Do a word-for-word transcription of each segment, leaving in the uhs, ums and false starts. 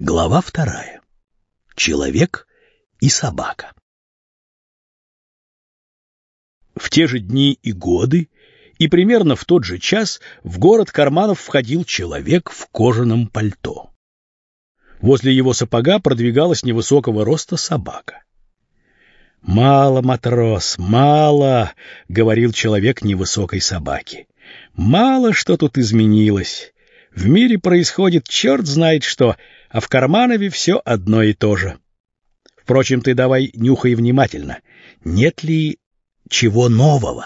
Глава вторая. Человек и собака. В те же дни и годы, и примерно в тот же час в город Карманов входил человек в кожаном пальто. Возле его сапога продвигалась невысокого роста собака. «Мало, матрос, мало», — говорил человек невысокой собаке. «Мало что тут изменилось. В мире происходит черт знает что, а в Карманове все одно и то же. Впрочем, ты давай нюхай внимательно. Нет ли чего нового?»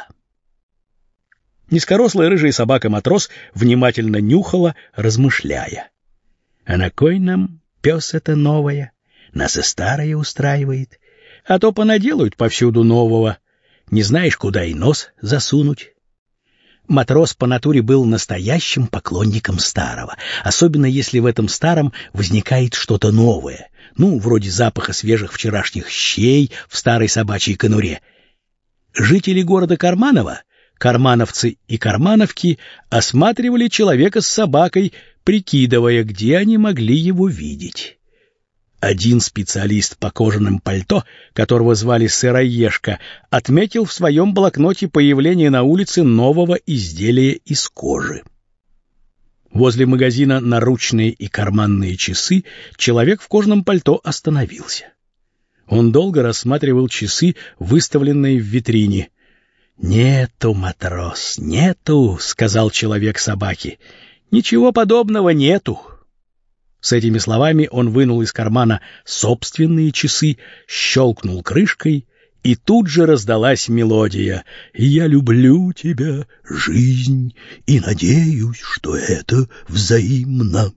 Низкорослая рыжая собака-матрос внимательно нюхала, размышляя. «А на кой нам пес это новое? Нас и старое устраивает. А то понаделают повсюду нового. Не знаешь, куда и нос засунуть». Матрос по натуре был настоящим поклонником старого, особенно если в этом старом возникает что-то новое, ну, вроде запаха свежих вчерашних щей в старой собачьей конуре. Жители города Карманова, кармановцы и кармановки, осматривали человека с собакой, прикидывая, где они могли его видеть. Один специалист по кожаным пальто, которого звали Сыроежка, отметил в своем блокноте появление на улице нового изделия из кожи. Возле магазина «Наручные и карманные часы» человек в кожаном пальто остановился. Он долго рассматривал часы, выставленные в витрине. «Нету, матрос, нету», — сказал человек собаке. «Ничего подобного нету». С этими словами он вынул из кармана собственные часы, щелкнул крышкой, и тут же раздалась мелодия «Я люблю тебя, жизнь, и надеюсь, что это взаимно».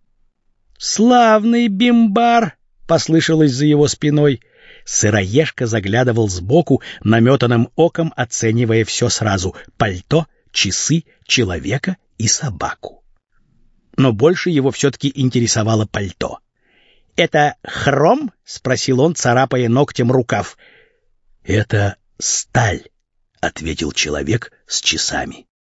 «Славный бимбар!» — послышалось за его спиной. Сыроежка заглядывал сбоку, наметанным оком оценивая все сразу — пальто, часы, человека и собаку. Но больше его все-таки интересовало пальто. «Это хром?» — спросил он, царапая ногтем рукав. «Это сталь», — ответил человек с часами.